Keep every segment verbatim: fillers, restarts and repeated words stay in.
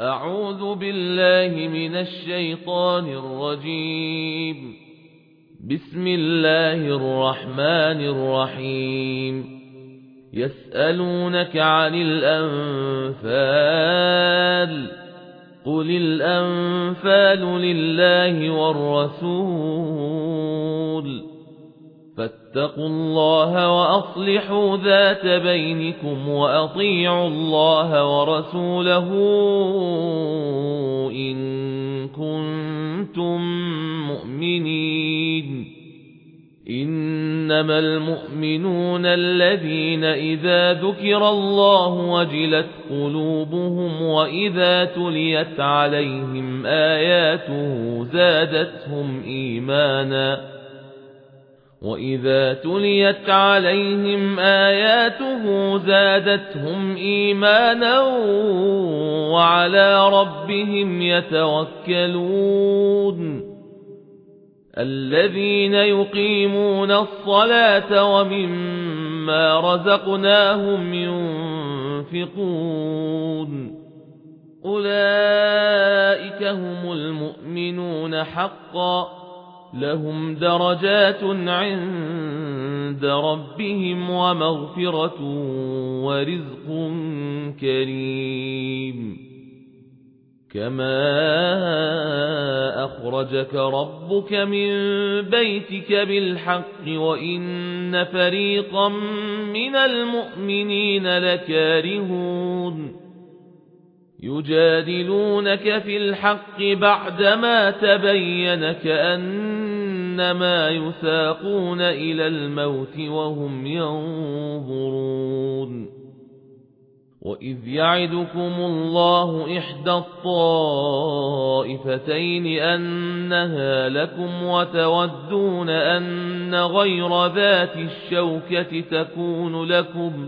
أعوذ بالله من الشيطان الرجيم. بسم الله الرحمن الرحيم. يسألونك عن الأنفال قل الأنفال لله والرسول فاتقوا الله وأصلحوا ذات بينكم وأطيعوا الله ورسوله إن كنتم مؤمنين. إنما المؤمنون الذين إذا ذكر الله وجلت قلوبهم وإذا تليت عليهم آياته زادتهم إيمانا وإذا تليت عليهم آياته زادتهم إيمانا وعلى ربهم يتوكلون. الذين يقيمون الصلاة ومما رزقناهم ينفقون أولئك هم المؤمنون حقا لهم درجات عند ربهم ومغفرة ورزق كريم. كما أخرجك ربك من بيتك بالحق وإن فريقا من المؤمنين لكارهون يجادلونك في الحق بعدما تبين كأنما يساقون إلى الموت وهم ينظرون. وإذ يعدكم الله إحدى الطائفتين أنها لكم وتودون أن غير ذات الشوكة تكون لكم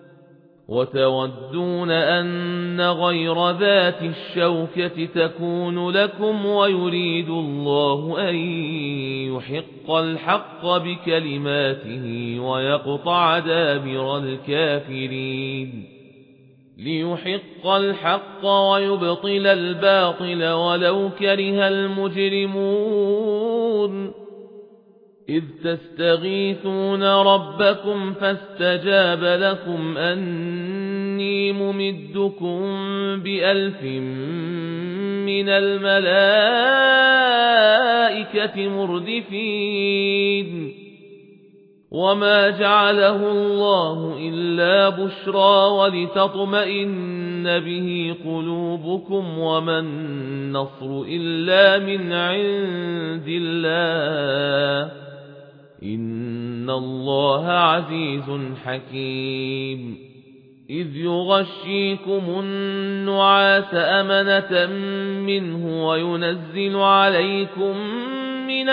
وتودون أن غير ذات الشوكة تكون لكم ويريد الله أن يحق الحق بكلماته ويقطع دابر الكافرين ليحق الحق ويبطل الباطل ولو كره المجرمون. إذ تستغيثون ربكم فاستجاب لكم أني ممدكم بألف من الملائكة مردفين. وما جعله الله إلا بشرى ولتطمئن به قلوبكم وما النصر إلا من عند الله إن الله عزيز حكيم. إذ يغشيكم النعاس أمنة منه وينزل عليكم من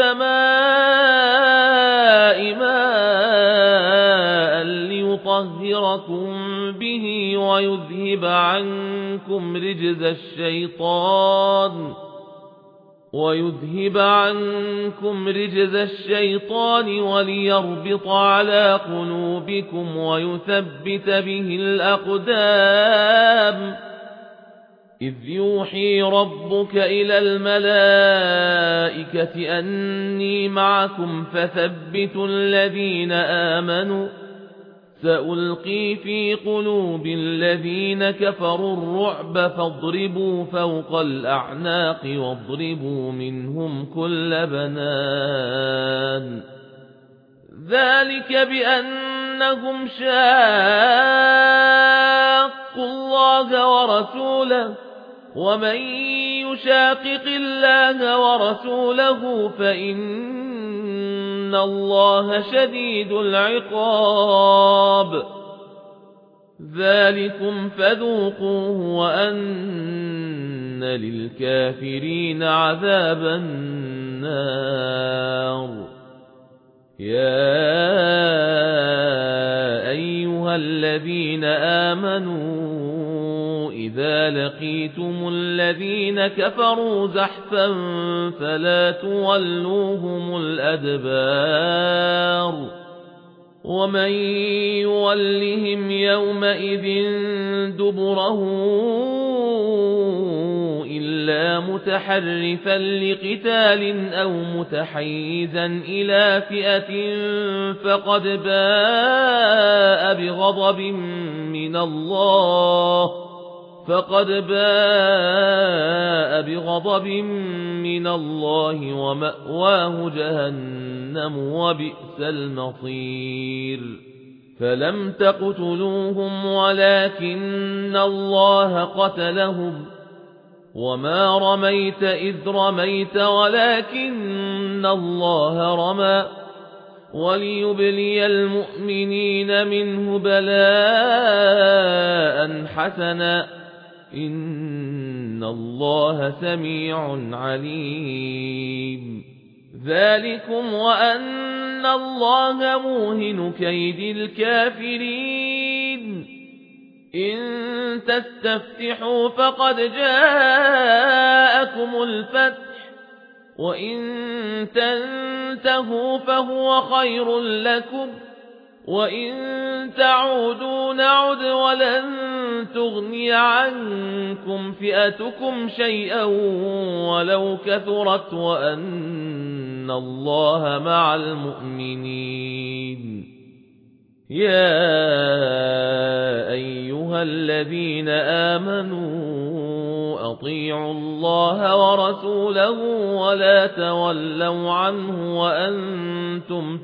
السماء ماء ليطهركم به ويذهب عنكم رجز الشيطان ويذهب عنكم رجز الشيطان وليربط على قلوبكم ويثبت به الأقدام. إذ يوحي ربك إلى الملائكة أني معكم فثبتوا الذين آمنوا سألقي في قلوب الذين كفروا الرعب فاضربوا فوق الأعناق واضربوا منهم كل بنان. ذلك بأنهم شاقوا الله ورسوله ومن يشاقق الله ورسوله فإن الله شديد العقاب. ذلكم فذوقوه وأن للكافرين عذاب النار. يا أيها الذين آمنوا إذا لقيتم الذين كفروا زحفا فلا تولوهم الأدبار ومن يولهم يومئذ دبره إلا متحرفا لقتال أو متحيزا إلى فئة فقد باء بغضب من الله فقد باء بغضب من الله ومأواه جهنم وبئس المصير فلم تقتلوهم ولكن الله قتلهم وما رميت إذ رميت ولكن الله رمى وليبلي المؤمنين منه بلاء حسنا إن الله سميع عليم ذلكم وأن الله موهن كيد الكافرين إن تستفتحوا فقد جاءكم الفتح وإن تنتهوا فهو خير لكم وإن تعودوا نعد ولن تغني عنكم فئتكم شيئا ولو كثرت وأن الله مع المؤمنين يا أيها الذين آمنوا أطيعوا الله ورسوله ولا تولوا عنه وأنتم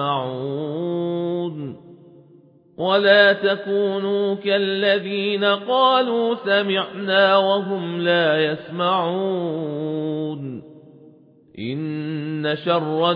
تسمعون ولا تكونوا كالذين قالوا سمعنا وهم لا يسمعون إن شر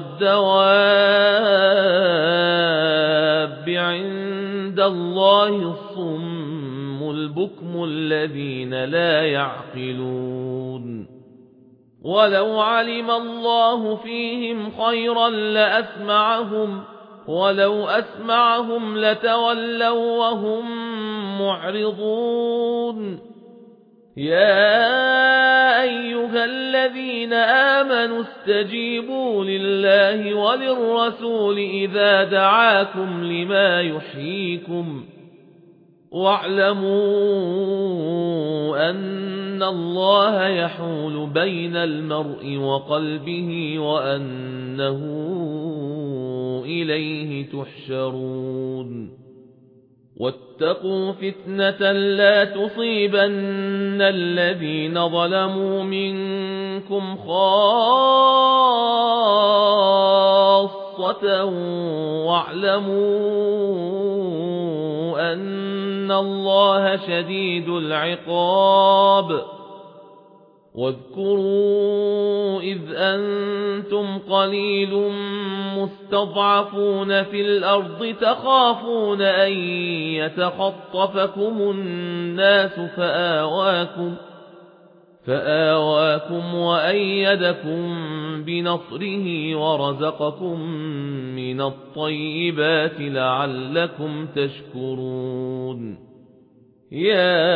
الدواب عند الله الصم البكم الذين لا يعقلون ولو علم الله فيهم خيرا لأسمعهم ولو أسمعهم لتولوا وهم معرضون يا أيها الذين آمنوا استجيبوا لله وللرسول إذا دعاكم لما يحييكم واعلموا أن الله يحول بين المرء وقلبه وأنه إليه تحشرون واتقوا فتنة لا تصيبن الذين ظلموا منكم خاصة واعلموا أن الله شديد العقاب واذكروا إذ أنتم قليل مستضعفون في الأرض تخافون أن يتخطفكم الناس فآواكم فآواكم وأيدكم بنصره ورزقكم من الطيبات لعلكم تشكرون يا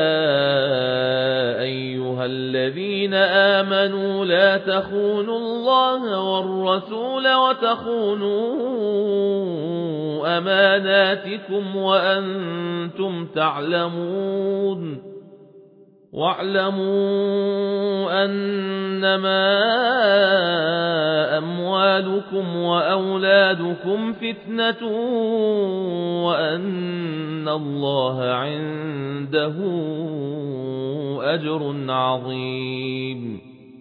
أيها الذين آمنوا لا تخونوا الله والرسول وتخونوا أماناتكم وأنتم تعلمون واعلموا أنما أموالكم وأولادكم فتنة وأن الله عنده أجر عظيم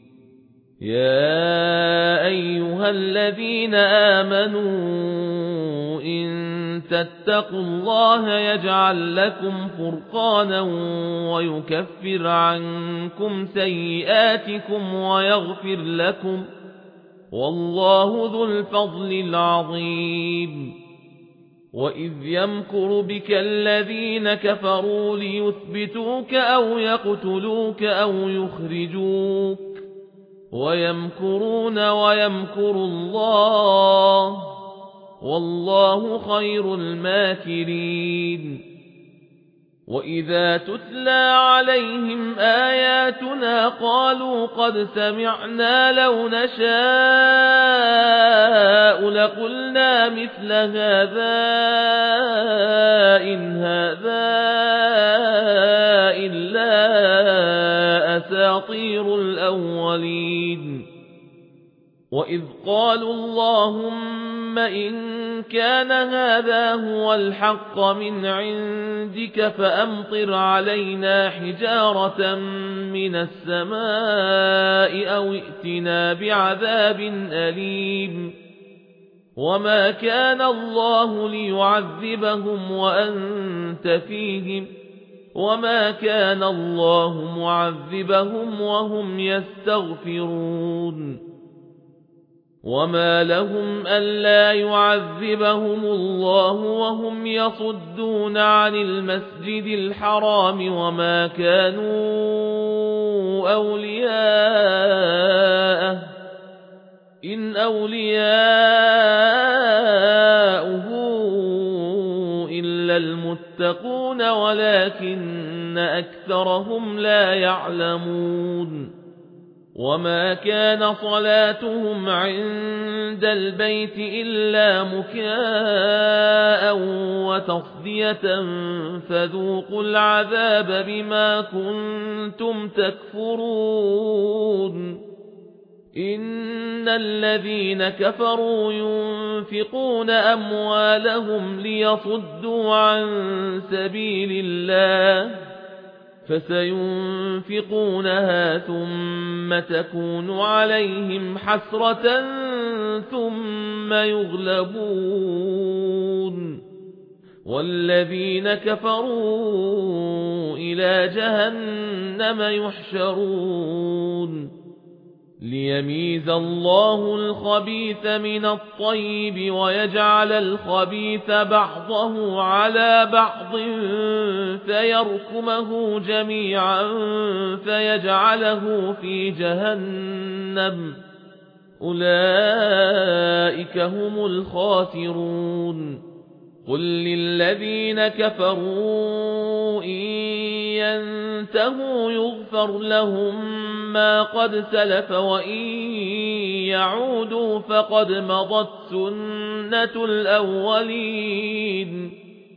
يا أيها الذين آمنوا إن تتقوا الله يجعل لكم فرقانا ويكفر عنكم سيئاتكم ويغفر لكم والله ذو الفضل العظيم وإذ يمكر بك الذين كفروا ليثبتوك أو يقتلوك أو يخرجوك ويمكرون ويمكر الله والله خير الماكرين وإذا تتلى عليهم آياتنا قالوا قد سمعنا لو نشاء لقلنا مثل هذا إن هذا إلا أساطير الأولين وإذ قالوا اللهم إن كان هذا هو الحق من عندك فأمطر علينا حجارة من السماء أو ائتنا بعذاب أليم وما كان الله ليعذبهم وأنت فيهم وما كان الله معذبهم وهم يستغفرون وما لهم ألا يعذبهم الله وهم يصدون عن المسجد الحرام وما كانوا أولياءه إن أولياؤه إلا المتقون ولكن أكثرهم لا يعلمون وما كان صلاتهم عند البيت إلا مكاء وتصدية فذوقوا العذاب بما كنتم تكفرون إن الذين كفروا ينفقون أموالهم ليصدوا عن سبيل الله فسينفقونها ثم تكون عليهم حسرة ثم يغلبون والذين كفروا إلى جهنم يحشرون ليميز الله الخبيث من الطيب ويجعل الخبيث بعضه على بعض فيركمه جميعا فيجعله في جهنم أولئك هم الخاسرون قل للذين كفروا إن ينتهوا يغفر لهم ما قد سلف وإن يعودوا فقد مضت سنة الأولين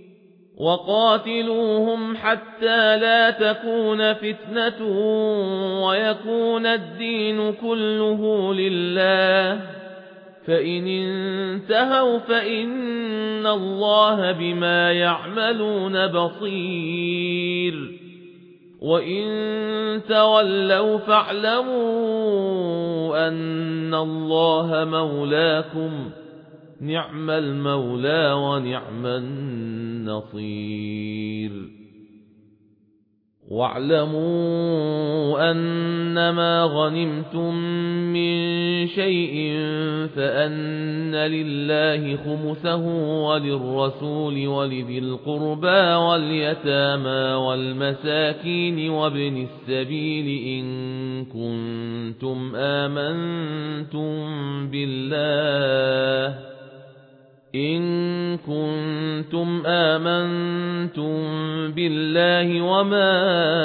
وقاتلوهم حتى لا تكون فتنة ويكون الدين كله لله فإن انتهوا فإن الله بما يعملون بصير وإن تولوا فاعلموا أن الله مولاكم نعم المولى ونعم النصير واعلموا أنما غنمتم من شيء فأن لله خمسه وللرسول ولذي القربى واليتامى والمساكين وابن السبيل إن كنتم آمنتم بالله إن كنتم آمنتم بالله وما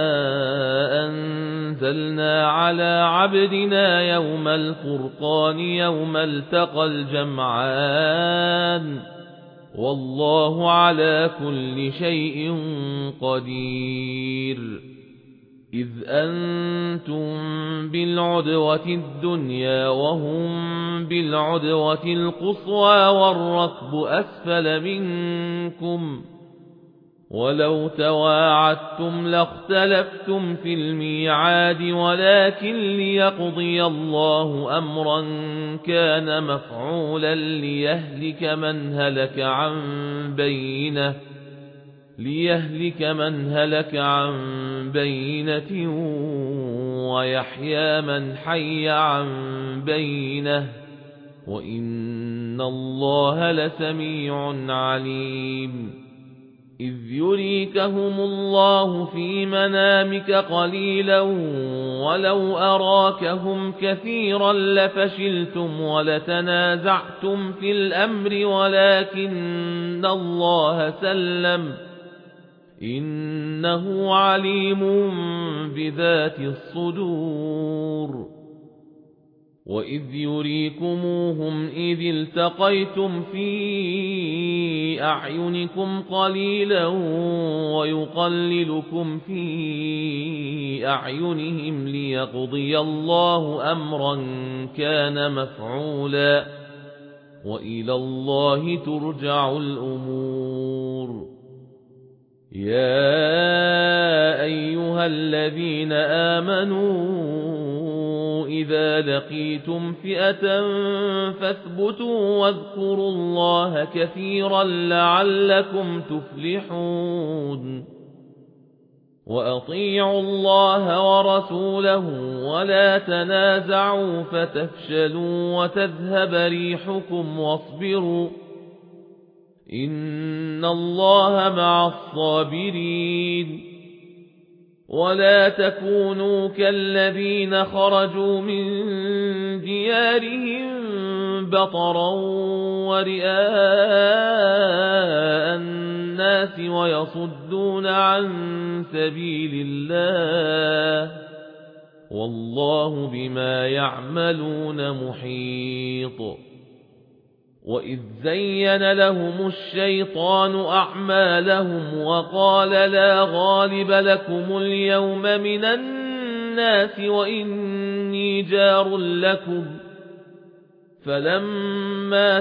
أنزلنا على عبدنا يوم الفرقان يوم التقى الجمعان والله على كل شيء قدير إذ أنتم بالعدوة الدنيا وهم بالعدوة القصوى والركب أسفل منكم ولو تواعدتم لاختلفتم في الميعاد ولكن ليقضي الله أمرا كان مفعولا ليهلك من هلك عن بينه ليهلك من هلك عن بينة ويحيى من حي عن بينه وإن الله لسميع عليم إذ يريكهم الله في منامك قليلا ولو أراكهم كثيرا لفشلتم ولتنازعتم في الأمر ولكن الله سلم إنه عليم بذات الصدور وَإِذْ يُرِيكُمُوهُمْ إِذِ الْتَقَيْتُمْ فِي أَعْيُنِكُمْ قَلِيلًا وَيُقَلِّلُكُمْ فِي أَعْيُنِهِمْ لِيَقْضِيَ اللَّهُ أَمْرًا كَانَ مَفْعُولًا وَإِلَى اللَّهِ تُرْجَعُ الْأُمُورُ. يَا أَيُّهَا الَّذِينَ آمَنُوا إِذَا لَقِيتُمْ فِئَةً فَاثْبُتُوا وَاذْكُرُوا اللَّهَ كَثِيرًا لَعَلَّكُمْ تُفْلِحُونَ. وَأَطِيعُوا اللَّهَ وَرَسُولَهُ وَلَا تَنَازَعُوا فَتَفْشَلُوا وَتَذْهَبَ رِيحُكُمْ وَاصْبِرُوا إِنَّ اللَّهَ مَعَ الصَّابِرِينَ. وَلَا تَكُونُوا كَالَّذِينَ خَرَجُوا مِن دِيَارِهِم بَطَرًا وَرِئَاءَ النَّاسِ وَيَصُدُّونَ عَن سَبِيلِ اللَّهِ وَاللَّهُ بِمَا يَعْمَلُونَ مُحِيطٌ. وَإِذْ زَيَّنَ لَهُمُ الشَّيْطَانُ أَعْمَالَهُمْ وَقَالَ لَا غَالِبَ لَكُمُ الْيَوْمَ مِنَ النَّاسِ وَإِنِّي جَارٌ لَكُمْ فَلَمَّا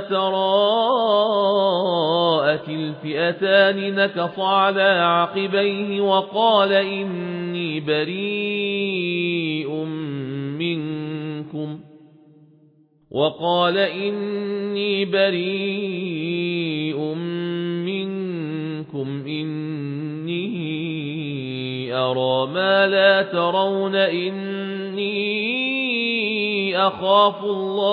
تَرَاءَتِ الْفِئَتَانِ نَكَصَ عَلَى عَقِبَيْهِ وَقَالَ إِنِّي بَرِيءٌ مِنْكُمْ وقال إني بريء منكم إني أرى ما لا ترون إني أخاف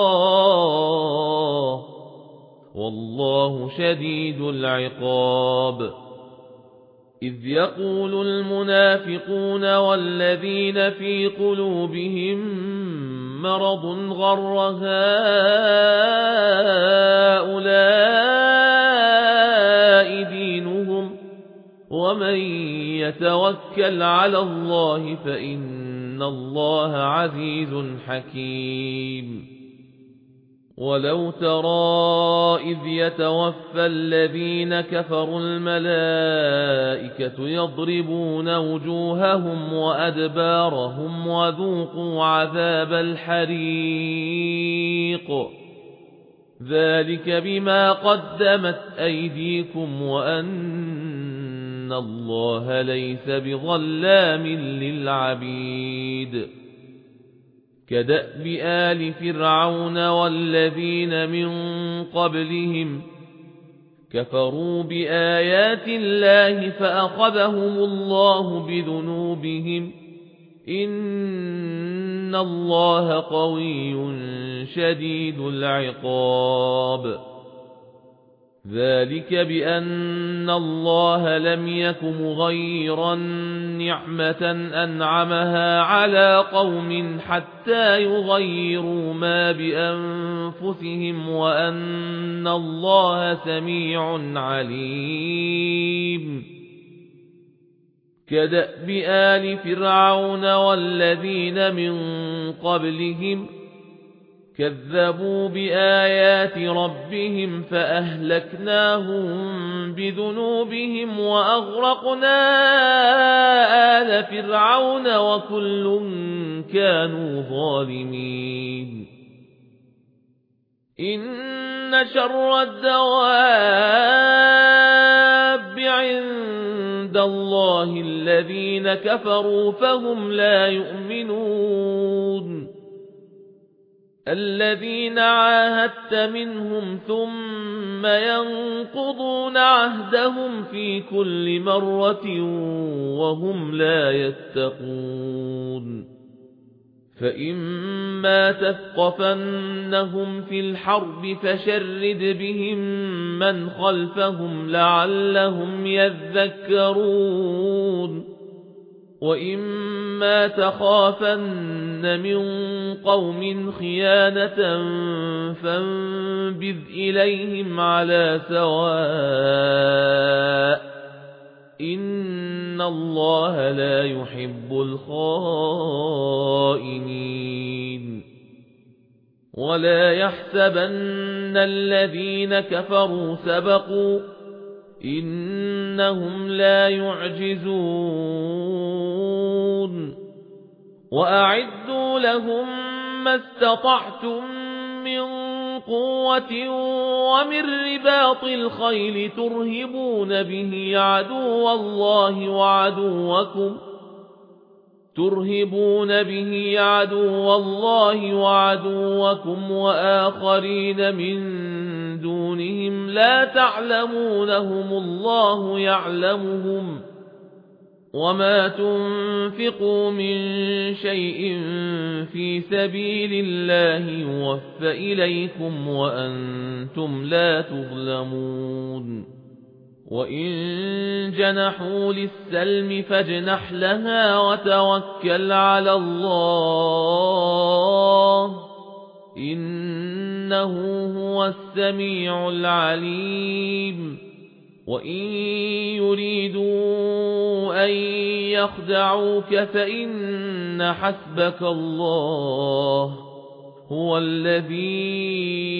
الله والله شديد العقاب. إذ يقول المنافقون والذين في قلوبهم مرض غر هؤلاء دينهم ومن يتوكل على الله فإن الله عزيز حكيم. ولو ترى إذ يتوفى الذين كفروا الملائكة يضربون وجوههم وأدبارهم وذوقوا عذاب الحريق ذلك بما قدمت أيديكم وأن الله ليس بظلام للعبيد. كدأب آل فرعون والذين من قبلهم كفروا بآيات الله فأخذهم الله بذنوبهم إن الله قوي شديد العقاب. ذلك بأن الله لم يك مغيرا نعمة أنعمها على قوم حتى يغيروا ما بأنفسهم وأن الله سميع عليم. كدأب آل فرعون والذين من قبلهم كذبوا بآيات ربهم فأهلكناهم بذنوبهم وأغرقنا آل فرعون وكل كانوا ظالمين. إن شر الدواب عند الله الذين كفروا فهم لا يؤمنون. الذين عاهدت منهم ثم ينقضون عهدهم في كل مرة وهم لا يتقون. فإما تثقفنهم في الحرب فشرد بهم من خلفهم لعلهم يذكرون. وإما تخافن من قوم خيانة فانبذ إليهم على سواء إن الله لا يحب الخائنين. ولا يحسبن الذين كفروا سبقوا إنهم لا يعجزون وأعدوا لهم ما استطعتم من قوة ومن رباط الخيل ترهبون به عدو الله وعدوكم ترهبون به عدو الله وعدوكم وآخرين من دونهم لا تعلمونهم الله يعلمهم وما تنفقوا من شيء في سبيل الله يوفى إليكم وأنتم لا تظلمون وإن جنحوا للسلم فاجنح لها وتوكل على الله إنه هو السميع العليم وإن يريدوا أن يخدعوك فإن حسبك الله هو الذي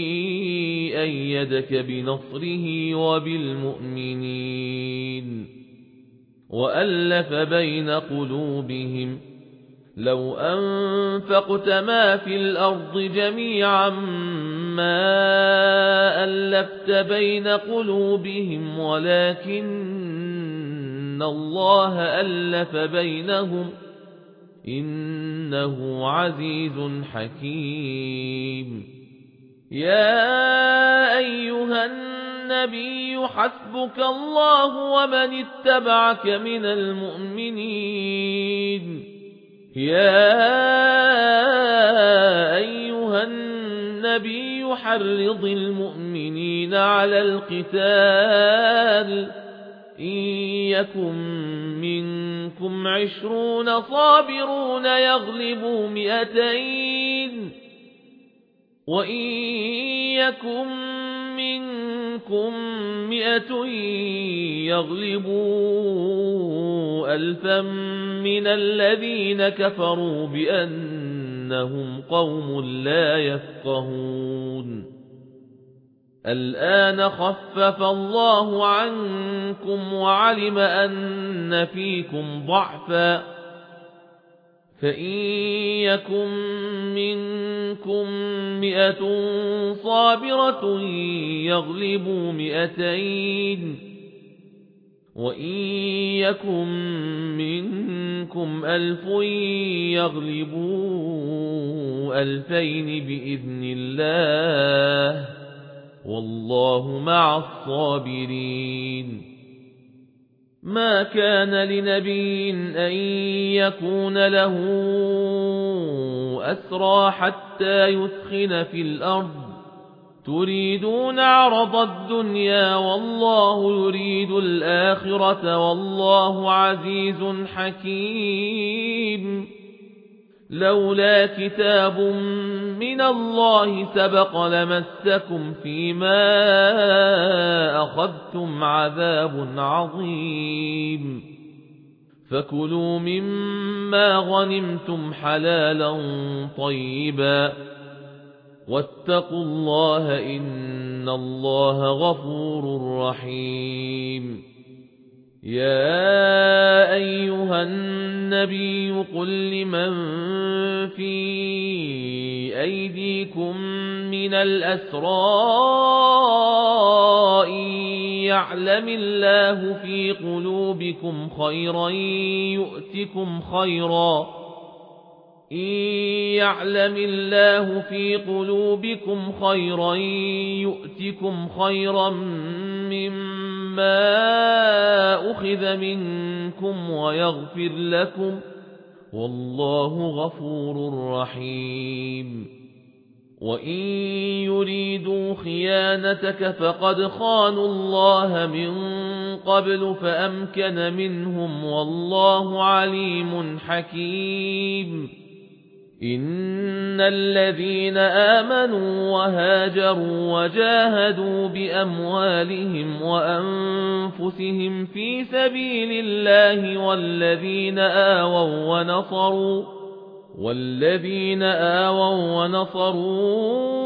أيدك بنصره وبالمؤمنين وألف بين قلوبهم لو أنفقت ما في الأرض جميعا ما ألفت بين قلوبهم ولكن الله ألف بينهم إنه عزيز حكيم يا أيها النبي حسبك الله ومن اتبعك من المؤمنين يا أيها النبي حرض المؤمنين على القتال إن يكن منكم عشرون صابرون يغلبوا مئتين وإن يكن منكم مئة يغلبوا ألفا من الذين كفروا بأنهم قوم لا يفقهون الآن خفف الله عنكم وعلم أن فيكم ضعفا فإن يكن منكم مئة صابرة يغلبوا مئتين وإن يكن منكم ألف يغلبوا ألفين بإذن الله والله مع الصابرين ما كان لنبي أن يكون له أسرى حتى يثخن في الأرض تريدون عرض الدنيا والله يريد الآخرة والله عزيز حكيم لولا كتاب من الله سبق لمسكم فيما أخذتم عذاب عظيم فكلوا مما غنمتم حلالا طيبا واتقوا الله إن الله غفور رحيم يا أيها النبي قل لمن في أيديكم من الأسرى يعلم الله في قلوبكم خيرا يؤتكم خيرا إن يعلم الله في قلوبكم خيرا يؤتكم خيرا مما أخذ منكم ويغفر لكم والله غفور رحيم وإن يريدوا خيانتك فقد خانوا الله من قبل فأمكن منهم والله عليم حكيم إن الذين آمنوا وهاجروا وجاهدوا بأموالهم وأنفسهم في سبيل الله والذين آووا ونصروا والذين آووا ونصروا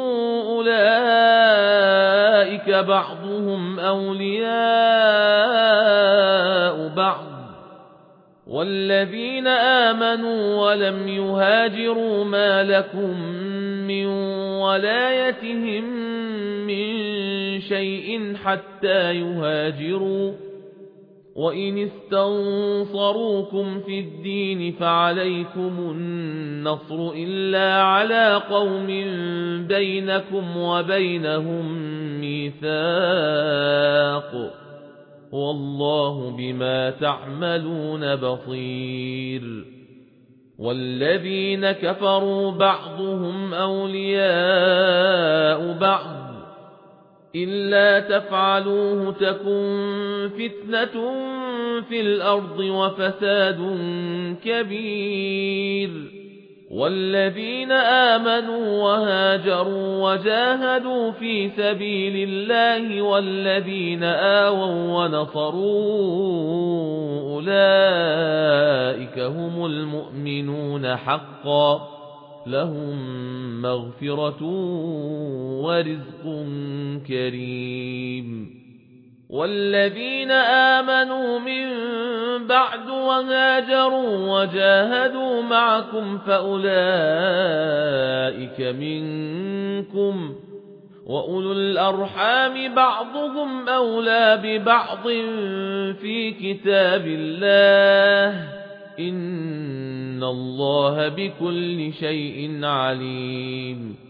أولئك بعضهم أولياء بعض والذين آمنوا ولم يهاجروا ما لكم من ولايتهم من شيء حتى يهاجروا وإن استنصروكم في الدين فعليكم النصر إلا على قوم بينكم وبينهم ميثاق والله بما تعملون بصير والذين كفروا بعضهم أولياء بعض إلا تفعلوه تكن فتنة في الأرض وفساد كبير والذين آمنوا وهاجروا وجاهدوا في سبيل الله والذين آووا ونصروا أولئك هم المؤمنون حقا لهم مغفرة ورزق كريم والذين آمنوا من بعد وهاجروا وجاهدوا معكم فأولئك منكم وأولو الأرحام بعضهم أولى ببعض في كتاب الله إن الله بكل شيء عليم